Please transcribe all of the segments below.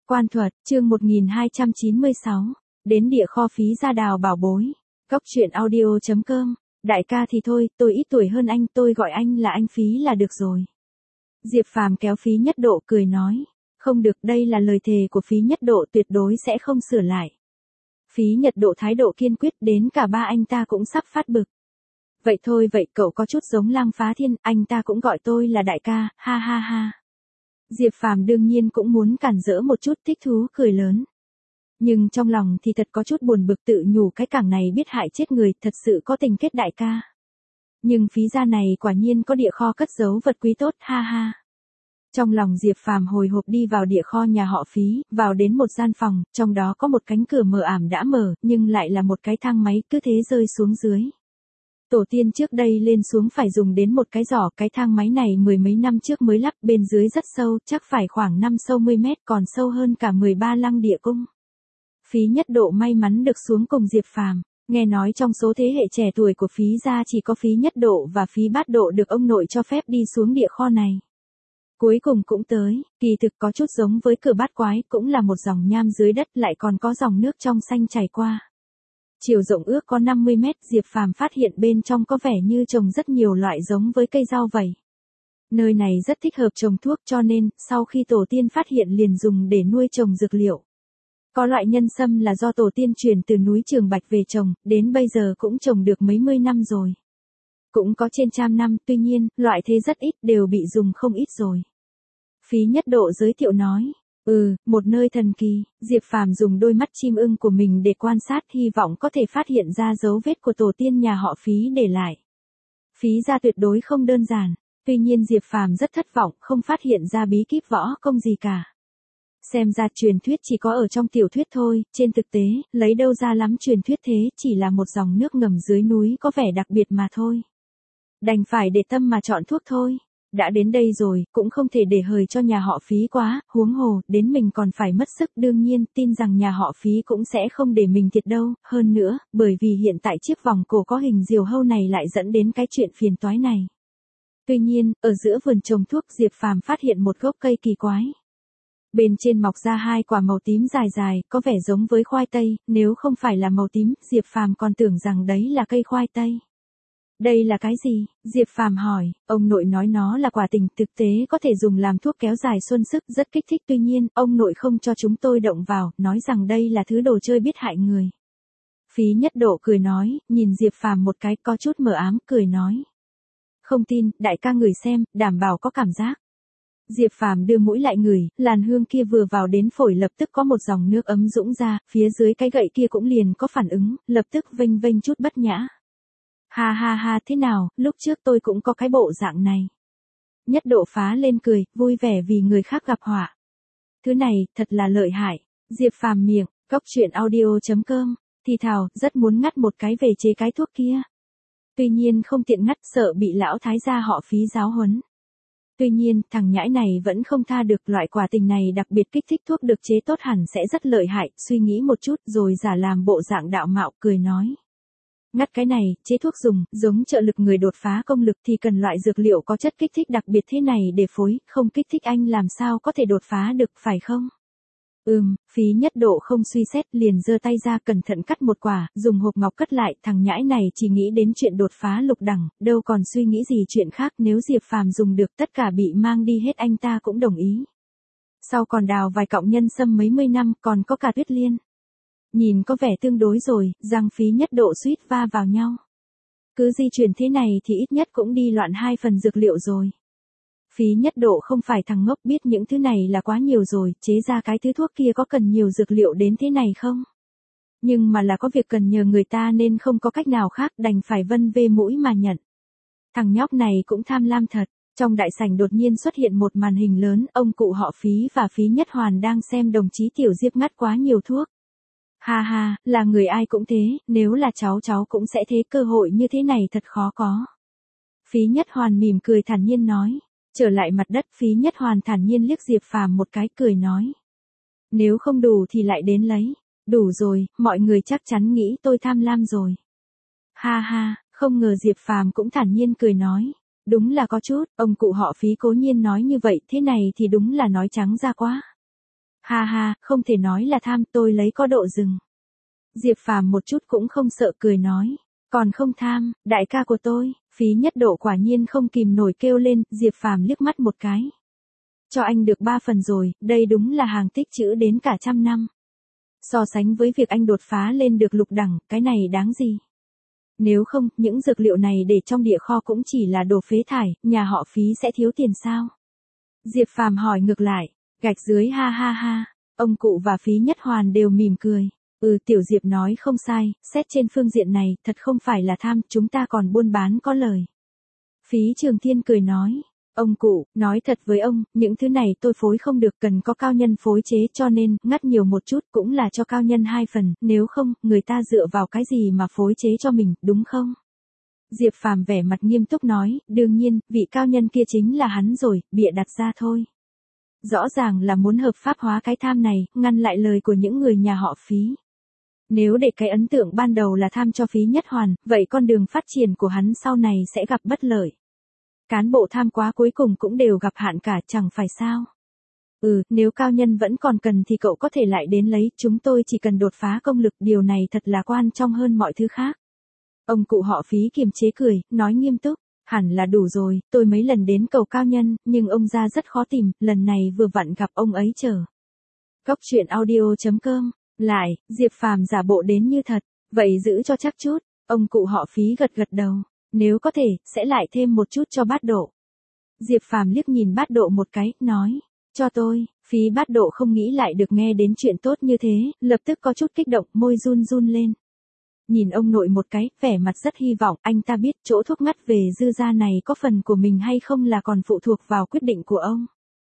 Quan thuật, chương 1296. Đến địa kho phí gia đào bảo bối. Góc truyện audio.com. Đại ca thì thôi, tôi ít tuổi hơn anh, tôi gọi anh là anh Phí là được rồi. Diệp Phàm kéo Phí Nhất Độ cười nói. Không được, đây là lời thề của Phí Nhất Độ, tuyệt đối sẽ không sửa lại. Phí Nhất Độ thái độ kiên quyết, đến cả ba anh ta cũng sắp phát bực. Vậy thôi, vậy cậu có chút giống Lăng Phá Thiên, anh ta cũng gọi tôi là đại ca, ha ha ha. Diệp Phàm đương nhiên cũng muốn cản rỡ một chút, thích thú cười lớn. Nhưng trong lòng thì thật có chút buồn bực, tự nhủ cái cẳng này biết hại chết người, thật sự có tình kết đại ca. Nhưng Phí gia này quả nhiên có địa kho cất giấu vật quý tốt, ha ha. Trong lòng Diệp Phàm hồi hộp đi vào địa kho nhà họ Phí, vào đến một gian phòng, trong đó có một cánh cửa mờ ảm đã mở, nhưng lại là một cái thang máy cứ thế rơi xuống dưới. Tổ tiên trước đây lên xuống phải dùng đến một cái giỏ, cái thang máy này mười mấy năm trước mới lắp, bên dưới rất sâu, chắc phải khoảng 50 mét, còn sâu hơn cả 13 lăng địa cung. Phí Nhất Độ may mắn được xuống cùng Diệp Phàm, nghe nói trong số thế hệ trẻ tuổi của Phí gia chỉ có Phí Nhất Độ và Phí Bát Độ được ông nội cho phép đi xuống địa kho này. Cuối cùng cũng tới, kỳ thực có chút giống với cửa bát quái, cũng là một dòng nham dưới đất, lại còn có dòng nước trong xanh chảy qua. Chiều rộng ước có 50 mét, Diệp Phàm phát hiện bên trong có vẻ như trồng rất nhiều loại giống với cây rau vậy. Nơi này rất thích hợp trồng thuốc, cho nên, sau khi tổ tiên phát hiện liền dùng để nuôi trồng dược liệu. Có loại nhân sâm là do tổ tiên truyền từ núi Trường Bạch về trồng, đến bây giờ cũng trồng được mấy mươi năm rồi. Cũng có trên trăm năm, tuy nhiên, loại thế rất ít, đều bị dùng không ít rồi. Phí Nhất Độ giới thiệu nói. Một nơi thần kỳ. Diệp Phàm dùng đôi mắt chim ưng của mình để quan sát, hy vọng có thể phát hiện ra dấu vết của tổ tiên nhà họ Phí để lại. Phí gia tuyệt đối không đơn giản, tuy nhiên Diệp Phàm rất thất vọng, không phát hiện ra bí kíp võ công gì cả. Xem ra truyền thuyết chỉ có ở trong tiểu thuyết thôi, trên thực tế, lấy đâu ra lắm truyền thuyết thế, chỉ là một dòng nước ngầm dưới núi có vẻ đặc biệt mà thôi. Đành phải để tâm mà chọn thuốc thôi. Đã đến đây rồi, cũng không thể để hời cho nhà họ Phí quá, huống hồ, đến mình còn phải mất sức, đương nhiên, tin rằng nhà họ Phí cũng sẽ không để mình thiệt đâu, hơn nữa, bởi vì hiện tại chiếc vòng cổ có hình diều hâu này lại dẫn đến cái chuyện phiền toái này. Tuy nhiên, ở giữa vườn trồng thuốc, Diệp Phàm phát hiện một gốc cây kỳ quái. Bên trên mọc ra hai quả màu tím dài dài, có vẻ giống với khoai tây, nếu không phải là màu tím, Diệp Phàm còn tưởng rằng đấy là cây khoai tây. Đây là cái gì? Diệp Phàm hỏi, ông nội nói nó là quả tình, thực tế có thể dùng làm thuốc kéo dài xuân sức, rất kích thích, tuy nhiên, ông nội không cho chúng tôi động vào, nói rằng đây là thứ đồ chơi biết hại người. Phí Nhất Độ cười nói, nhìn Diệp Phàm một cái, có chút mờ ám, cười nói. Không tin, đại ca ngửi xem, đảm bảo có cảm giác. Diệp Phàm đưa mũi lại ngửi, làn hương kia vừa vào đến phổi lập tức có một dòng nước ấm dũng ra, phía dưới cái gậy kia cũng liền có phản ứng, lập tức vênh vênh chút bất nhã. Ha ha ha, thế nào, lúc trước tôi cũng có cái bộ dạng này. Nhất Độ phá lên cười, vui vẻ vì người khác gặp họa. Thứ này, thật là lợi hại. Diệp Phàm miệng, góc truyện audio.com, thì thào, rất muốn ngắt một cái về chế cái thuốc kia. Tuy nhiên không tiện ngắt, sợ bị lão thái gia họ Phí giáo huấn. Tuy nhiên, thằng nhãi này vẫn không tha được, loại quả tình này đặc biệt kích thích, thuốc được chế tốt hẳn sẽ rất lợi hại, suy nghĩ một chút rồi giả làm bộ dạng đạo mạo, cười nói. Ngắt cái này, chế thuốc dùng, giống trợ lực người đột phá công lực thì cần loại dược liệu có chất kích thích đặc biệt thế này để phối, không kích thích anh làm sao có thể đột phá được, phải không? Phí Nhất Độ không suy xét, liền giơ tay ra cẩn thận cắt một quả, dùng hộp ngọc cất lại, thằng nhãi này chỉ nghĩ đến chuyện đột phá lục đẳng, đâu còn suy nghĩ gì chuyện khác, nếu Diệp Phàm dùng được tất cả bị mang đi hết anh ta cũng đồng ý. Sau còn đào vài cọng nhân sâm mấy mươi năm, còn có cả tuyết liên. Nhìn có vẻ tương đối rồi, răng Phí Nhất Độ suýt va vào nhau. Cứ di chuyển thế này thì ít nhất cũng đi loạn 2 phần dược liệu rồi. Phí Nhất Độ không phải thằng ngốc, biết những thứ này là quá nhiều rồi, chế ra cái thứ thuốc kia có cần nhiều dược liệu đến thế này không? Nhưng mà là có việc cần nhờ người ta nên không có cách nào khác, đành phải vân vê mũi mà nhận. Thằng nhóc này cũng tham lam thật. Trong đại sảnh đột nhiên xuất hiện một màn hình lớn, ông cụ họ Phí và Phí Nhất Hoàn đang xem đồng chí Tiểu Diệp ngắt quá nhiều thuốc. Ha ha, là người ai cũng thế, nếu là cháu cũng sẽ thế, cơ hội như thế này thật khó có. Phí Nhất Hoàn mỉm cười thản nhiên nói. Trở lại mặt đất, Phí Nhất Hoàn thản nhiên liếc Diệp Phàm một cái, cười nói. Nếu không đủ thì lại đến lấy. Đủ rồi, mọi người chắc chắn nghĩ tôi tham lam rồi. Ha ha, không ngờ Diệp Phàm cũng thản nhiên cười nói. Đúng là có chút, ông cụ họ Phí cố nhiên nói như vậy, thế này thì đúng là nói trắng ra quá. Ha ha, không thể nói là tham, tôi lấy có độ dừng. Diệp Phàm một chút cũng không sợ cười nói. Còn không tham, đại ca của tôi, Phí Nhất Độ quả nhiên không kìm nổi kêu lên, Diệp Phàm liếc mắt một cái. Cho anh được 3 phần rồi, đây đúng là hàng tích trữ đến cả trăm năm. So sánh với việc anh đột phá lên được lục đẳng, cái này đáng gì? Nếu không, những dược liệu này để trong địa kho cũng chỉ là đồ phế thải, nhà họ Phí sẽ thiếu tiền sao? Diệp Phàm hỏi ngược lại, gạch dưới ha ha ha, ông cụ và Phí Nhất Hoàn đều mỉm cười. Tiểu Diệp nói không sai, xét trên phương diện này, thật không phải là tham, chúng ta còn buôn bán có lời. Phí Trường Thiên cười nói, ông cụ, nói thật với ông, những thứ này tôi phối không được, cần có cao nhân phối chế, cho nên, ngắt nhiều một chút cũng là cho cao nhân 2 phần, nếu không, người ta dựa vào cái gì mà phối chế cho mình, đúng không? Diệp Phàm vẻ mặt nghiêm túc nói, đương nhiên, vị cao nhân kia chính là hắn rồi, bịa đặt ra thôi. Rõ ràng là muốn hợp pháp hóa cái tham này, ngăn lại lời của những người nhà họ Phí. Nếu để cái ấn tượng ban đầu là tham cho Phí Nhất Hoàn, vậy con đường phát triển của hắn sau này sẽ gặp bất lợi. Cán bộ tham quá cuối cùng cũng đều gặp hạn cả, chẳng phải sao? Nếu cao nhân vẫn còn cần thì cậu có thể lại đến lấy, chúng tôi chỉ cần đột phá công lực, điều này thật là quan trọng hơn mọi thứ khác. Ông cụ họ Phí kiềm chế cười, nói nghiêm túc, hẳn là đủ rồi, tôi mấy lần đến cầu cao nhân, nhưng ông ra rất khó tìm, lần này vừa vặn gặp ông ấy chờ. Cốc truyện audio.com. Lại, Diệp Phàm giả bộ đến như thật, vậy giữ cho chắc chút, ông cụ họ Phí gật gật đầu, nếu có thể, sẽ lại thêm một chút cho Bát Độ. Diệp Phàm liếc nhìn Bát Độ một cái, nói, cho tôi, Phí Bát Độ không nghĩ lại được nghe đến chuyện tốt như thế, lập tức có chút kích động, môi run run lên. Nhìn ông nội một cái, vẻ mặt rất hy vọng, anh ta biết chỗ thuốc ngắt về dư gia này có phần của mình hay không là còn phụ thuộc vào quyết định của ông.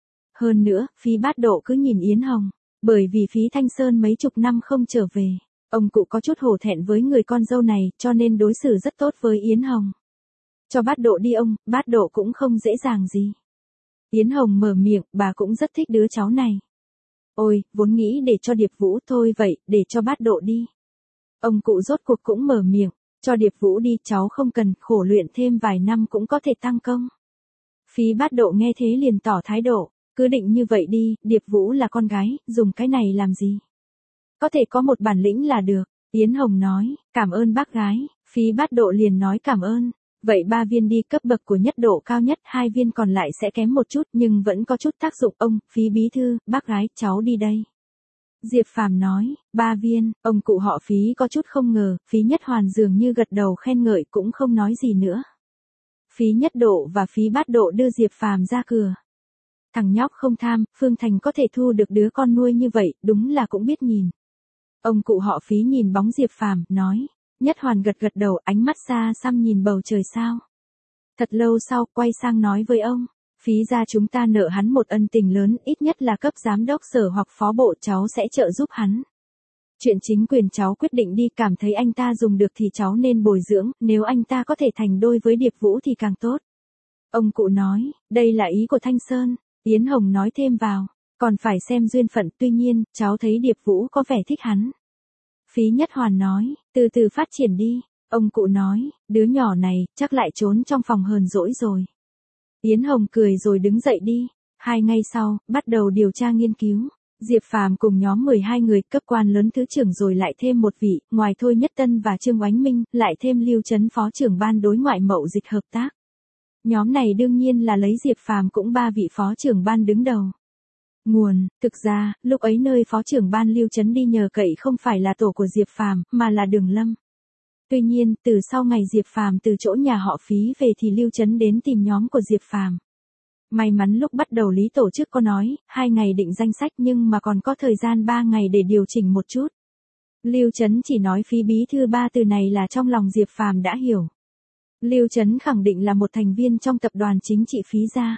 Hơn nữa, Phí Bát Độ cứ nhìn Yến Hồng. Bởi vì Phí Thanh Sơn mấy chục năm không trở về, ông cụ có chút hổ thẹn với người con dâu này, cho nên đối xử rất tốt với Yến Hồng. Cho Bát Độ đi ông, Bát Độ cũng không dễ dàng gì. Yến Hồng mở miệng, bà cũng rất thích đứa cháu này. Ôi, vốn nghĩ để cho Điệp Vũ thôi vậy, để cho Bát Độ đi. Ông cụ rốt cuộc cũng mở miệng, cho Điệp Vũ đi, cháu không cần, khổ luyện thêm vài năm cũng có thể tăng công. Phí Bát Độ nghe thế liền tỏ thái độ. Cứ định như vậy đi, Điệp Vũ là con gái, dùng cái này làm gì? Có thể có một bản lĩnh là được. Yến Hồng nói, cảm ơn bác gái. Phí Bát Độ liền nói cảm ơn. Vậy 3 viên đi, cấp bậc của nhất độ cao nhất, 2 viên còn lại sẽ kém một chút nhưng vẫn có chút tác dụng. Ông, Phí bí thư, bác gái, cháu đi đây. Diệp Phàm nói, 3 viên, ông cụ họ Phí có chút không ngờ, Phí Nhất Hoàn dường như gật đầu khen ngợi cũng không nói gì nữa. Phí Nhất Độ và Phí Bát Độ đưa Diệp Phàm ra cửa. Thằng nhóc không tham, Phương Thành có thể thu được đứa con nuôi như vậy, đúng là cũng biết nhìn. Ông cụ họ Phí nhìn bóng Diệp Phàm, nói. Nhất Hoàn gật gật đầu, ánh mắt xa xăm nhìn bầu trời sao. Thật lâu sau, quay sang nói với ông. Phí ra chúng ta nợ hắn một ân tình lớn, ít nhất là cấp giám đốc sở hoặc phó bộ, cháu sẽ trợ giúp hắn. Chuyện chính quyền cháu quyết định đi, cảm thấy anh ta dùng được thì cháu nên bồi dưỡng, nếu anh ta có thể thành đôi với Điệp Vũ thì càng tốt. Ông cụ nói, đây là ý của Thanh Sơn. Yến Hồng nói thêm vào, còn phải xem duyên phận, tuy nhiên, cháu thấy Điệp Vũ có vẻ thích hắn. Phí Nhất Hoàn nói, từ từ phát triển đi. Ông cụ nói, đứa nhỏ này, chắc lại trốn trong phòng hờn dỗi rồi. Yến Hồng cười rồi đứng dậy đi. 2 ngày sau, bắt đầu điều tra nghiên cứu. Diệp Phàm cùng nhóm 12 người, cấp quan lớn thứ trưởng rồi lại thêm một vị, ngoài Thôi Nhất Tân và Trương Oánh Minh, lại thêm Lưu Chấn phó trưởng ban đối ngoại mậu dịch hợp tác. Nhóm này đương nhiên là lấy Diệp Phàm cũng 3 vị phó trưởng ban đứng đầu. Nguồn, thực ra, lúc ấy nơi phó trưởng ban Lưu Chấn đi nhờ cậy không phải là tổ của Diệp Phàm, mà là Đường Lâm. Tuy nhiên, từ sau ngày Diệp Phàm từ chỗ nhà họ Phí về thì Lưu Chấn đến tìm nhóm của Diệp Phàm. May mắn lúc bắt đầu Lý tổ chức có nói, 2 ngày định danh sách nhưng mà còn có thời gian 3 ngày để điều chỉnh một chút. Lưu Chấn chỉ nói Phí bí thư 3 từ này là trong lòng Diệp Phàm đã hiểu. Lưu Chấn khẳng định là một thành viên trong tập đoàn chính trị Phí gia.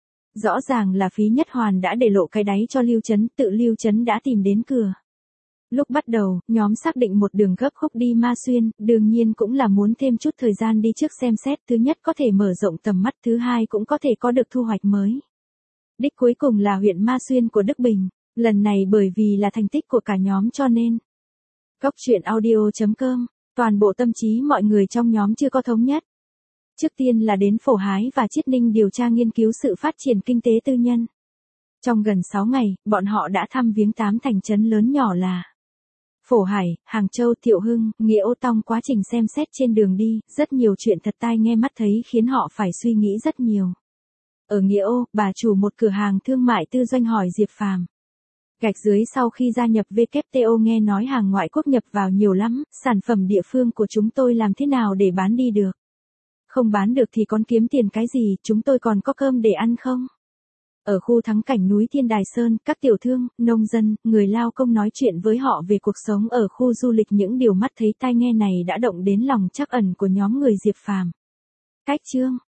Rõ ràng là Phí Nhất Hoàn đã để lộ cái đáy cho Lưu Chấn, tự Lưu Chấn đã tìm đến cửa. Lúc bắt đầu, nhóm xác định một đường gấp khúc đi Ma Xuyên, đương nhiên cũng là muốn thêm chút thời gian đi trước xem xét, thứ nhất có thể mở rộng tầm mắt, thứ hai cũng có thể có được thu hoạch mới. Đích cuối cùng là huyện Ma Xuyên của Đức Bình, lần này bởi vì là thành tích của cả nhóm cho nên. Cốc truyện audio.com, toàn bộ tâm trí mọi người trong nhóm chưa có thống nhất. Trước tiên là đến Phổ Hái và Chiết Ninh điều tra nghiên cứu sự phát triển kinh tế tư nhân. Trong gần 6 ngày, bọn họ đã thăm viếng 8 thành trấn lớn nhỏ là Phổ Hải, Hàng Châu, Thiệu Hưng, Nghĩa Ô. Trong quá trình xem xét trên đường đi, rất nhiều chuyện thật tai nghe mắt thấy khiến họ phải suy nghĩ rất nhiều. Ở Nghĩa Ô, bà chủ một cửa hàng thương mại tư doanh hỏi Diệp Phàm. Gạch dưới sau khi gia nhập WTO nghe nói hàng ngoại quốc nhập vào nhiều lắm, sản phẩm địa phương của chúng tôi làm thế nào để bán đi được? Không bán được thì còn kiếm tiền cái gì, chúng tôi còn có cơm để ăn không? Ở khu thắng cảnh núi Thiên Đài Sơn, các tiểu thương, nông dân, người lao công nói chuyện với họ về cuộc sống ở khu du lịch, những điều mắt thấy tai nghe này đã động đến lòng trắc ẩn của nhóm người Diệp Phàm. Cách chương